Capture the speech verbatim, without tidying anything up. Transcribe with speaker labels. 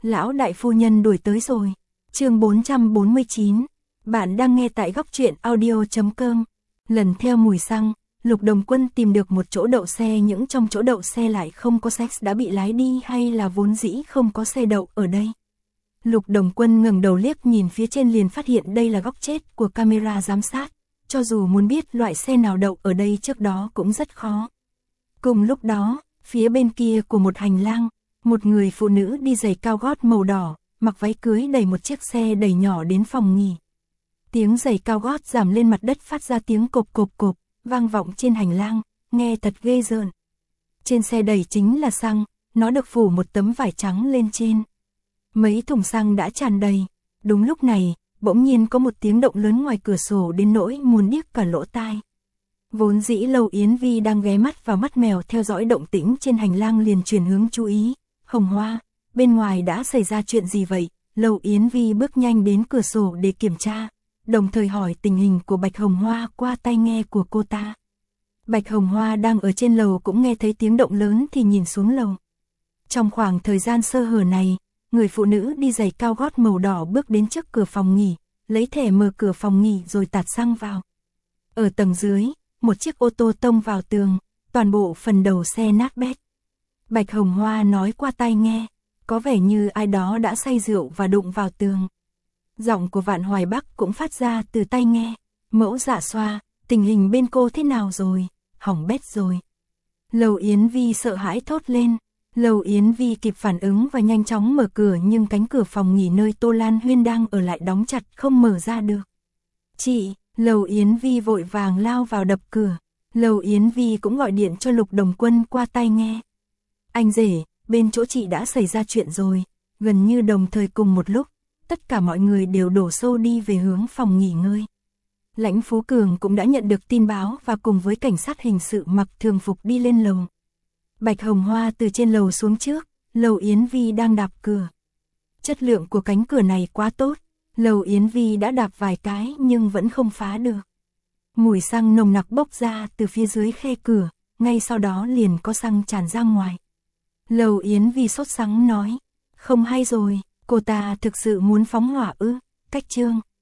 Speaker 1: Lão đại phu nhân đuổi tới rồi. Chương bốn trăm bốn mươi chín. Bạn đang nghe tại góc truyện audio chấm com. Lần theo mùi xăng, Lục Đồng Quân tìm được một chỗ đậu xe, những trong chỗ đậu xe lại không có sex đã bị lái đi hay là vốn dĩ không có xe đậu ở đây. Lục Đồng Quân ngẩng đầu liếc nhìn phía trên liền phát hiện đây là góc chết của camera giám sát, cho dù muốn biết loại xe nào đậu ở đây trước đó cũng rất khó. Cùng lúc đó, phía bên kia của một hành lang, một người phụ nữ đi giày cao gót màu đỏ, mặc váy cưới đẩy một chiếc xe đẩy nhỏ đến phòng nghỉ. Tiếng giày cao gót giảm lên mặt đất phát ra tiếng cộp cộp cộp, vang vọng trên hành lang, nghe thật ghê rợn. Trên xe đẩy chính là xăng, nó được phủ một tấm vải trắng lên trên. Mấy thùng xăng đã tràn đầy. Đúng lúc này, bỗng nhiên có một tiếng động lớn ngoài cửa sổ đến nỗi muốn điếc cả lỗ tai. Vốn dĩ Lâu Yến Vi đang ghé mắt vào mắt mèo theo dõi động tĩnh trên hành lang liền chuyển hướng chú ý. Hồng Hoa, bên ngoài đã xảy ra chuyện gì vậy? Lâu Yến Vi bước nhanh đến cửa sổ để kiểm tra, đồng thời hỏi tình hình của Bạch Hồng Hoa qua tai nghe của cô ta. Bạch Hồng Hoa đang ở trên lầu cũng nghe thấy tiếng động lớn thì nhìn xuống lầu. Trong khoảng thời gian sơ hở này, người phụ nữ đi giày cao gót màu đỏ bước đến trước cửa phòng nghỉ, lấy thẻ mở cửa phòng nghỉ rồi tạt xăng vào. Ở tầng dưới, một chiếc ô tô tông vào tường, toàn bộ phần đầu xe nát bét. Bạch Hồng Hoa nói qua tai nghe, có vẻ như ai đó đã say rượu và đụng vào tường. Giọng của Vạn Hoài Bắc cũng phát ra từ tai nghe, Mẫu Dạ Xoa, tình hình bên cô thế nào rồi? Hỏng bét rồi. Lâu Yến Vi sợ hãi thốt lên. Lâu Yến Vi kịp phản ứng và nhanh chóng mở cửa, nhưng cánh cửa phòng nghỉ nơi Tô Lan Huyên đang ở lại đóng chặt không mở ra được. Chị, Lâu Yến Vi vội vàng lao vào đập cửa. Lâu Yến Vi cũng gọi điện cho Lục Đồng Quân qua tai nghe. Anh rể, bên chỗ chị đã xảy ra chuyện rồi. Gần như đồng thời cùng một lúc, tất cả mọi người đều đổ xô đi về hướng phòng nghỉ ngơi. Lãnh Phú Cường cũng đã nhận được tin báo và cùng với cảnh sát hình sự mặc thường phục đi lên lầu. Bạch Hồng Hoa từ trên lầu xuống trước, Lâu Yến Vi đang đạp cửa. Chất lượng của cánh cửa này quá tốt, Lâu Yến Vi đã đạp vài cái nhưng vẫn không phá được. Mùi xăng nồng nặc bốc ra từ phía dưới khe cửa, ngay sau đó liền có xăng tràn ra ngoài. Lâu Yến Vi sốt sắng nói, không hay rồi, cô ta thực sự muốn phóng hỏa ư? Cách chương